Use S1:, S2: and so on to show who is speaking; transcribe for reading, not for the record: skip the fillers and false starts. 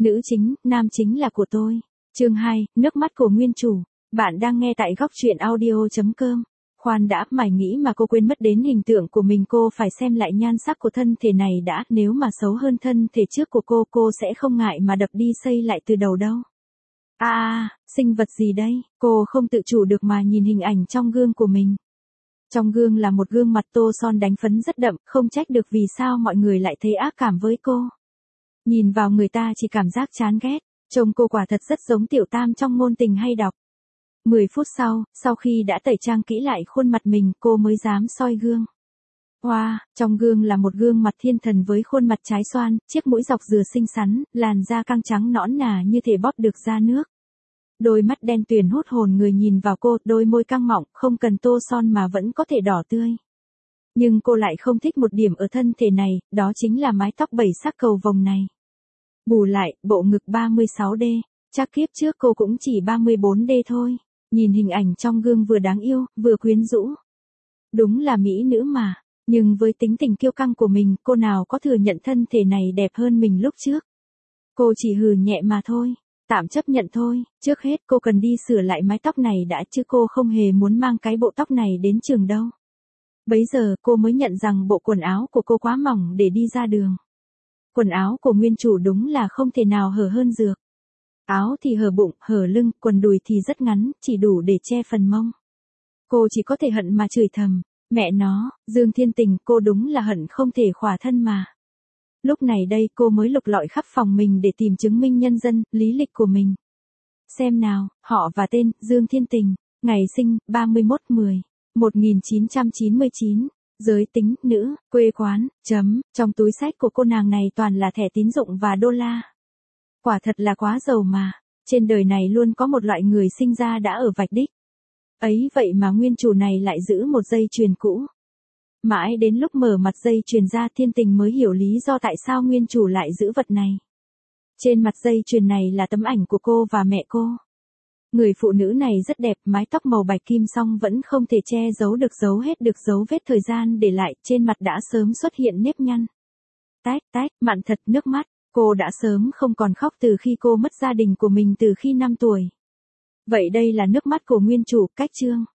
S1: Nữ chính, nam chính là của tôi. Chương 2, nước mắt của nguyên chủ. Bạn đang nghe tại góc truyện audio.com. Khoan đã, mày nghĩ mà cô quên mất đến hình tượng của mình, cô phải xem lại nhan sắc của thân thể này đã, nếu mà xấu hơn thân thể trước của cô sẽ không ngại mà đập đi xây lại từ đầu đâu. Sinh vật gì đây? Cô không tự chủ được mà nhìn hình ảnh trong gương của mình. Trong gương là một gương mặt tô son đánh phấn rất đậm, không trách được vì sao mọi người lại thấy ác cảm với cô. Nhìn vào người ta chỉ cảm giác chán ghét, trông cô quả thật rất giống Tiểu Tam trong ngôn tình hay đọc. 10 phút sau khi đã tẩy trang kỹ lại khuôn mặt mình, cô mới dám soi gương. Trong gương là một gương mặt thiên thần với khuôn mặt trái xoan, chiếc mũi dọc dừa xinh xắn, làn da căng trắng nõn nà như thể bóp được ra nước. Đôi mắt đen tuyền hút hồn người nhìn vào cô, đôi môi căng mọng, không cần tô son mà vẫn có thể đỏ tươi. Nhưng cô lại không thích một điểm ở thân thể này, đó chính là mái tóc 7 sắc cầu vồng này. Bù lại, bộ ngực 36D, chắc kiếp trước cô cũng chỉ 34D thôi. Nhìn hình ảnh trong gương vừa đáng yêu, vừa quyến rũ. Đúng là mỹ nữ mà, nhưng với tính tình kiêu căng của mình, cô nào có thừa nhận thân thể này đẹp hơn mình lúc trước. Cô chỉ hừ nhẹ mà thôi, tạm chấp nhận thôi, trước hết cô cần đi sửa lại mái tóc này đã chứ cô không hề muốn mang cái bộ tóc này đến trường đâu. Bấy giờ cô mới nhận rằng bộ quần áo của cô quá mỏng để đi ra đường. Quần áo của nguyên chủ đúng là không thể nào hở hơn dược. Áo thì hở bụng, hở lưng, quần đùi thì rất ngắn, chỉ đủ để che phần mông. Cô chỉ có thể hận mà chửi thầm, mẹ nó, Dương Thiên Tình, cô đúng là hận không thể khỏa thân mà. Lúc này đây cô mới lục lọi khắp phòng mình để tìm chứng minh nhân dân, lý lịch của mình. Xem nào, họ và tên, Dương Thiên Tình, ngày sinh, 31/10/1999, giới tính, nữ, quê quán, trong túi xách của cô nàng này toàn là thẻ tín dụng và đô la. Quả thật là quá giàu mà, trên đời này luôn có một loại người sinh ra đã ở vạch đích. Ấy vậy mà nguyên chủ này lại giữ một dây chuyền cũ. Mãi đến lúc mở mặt dây chuyền ra Thiên Tình mới hiểu lý do tại sao nguyên chủ lại giữ vật này. Trên mặt dây chuyền này là tấm ảnh của cô và mẹ cô. Người phụ nữ này rất đẹp, mái tóc màu bạch kim song vẫn không thể che giấu được dấu vết thời gian để lại, trên mặt đã sớm xuất hiện nếp nhăn. Mặn thật nước mắt, cô đã sớm không còn khóc từ khi cô mất gia đình của mình từ khi 5 tuổi. Vậy đây là nước mắt của nguyên chủ, cách chương.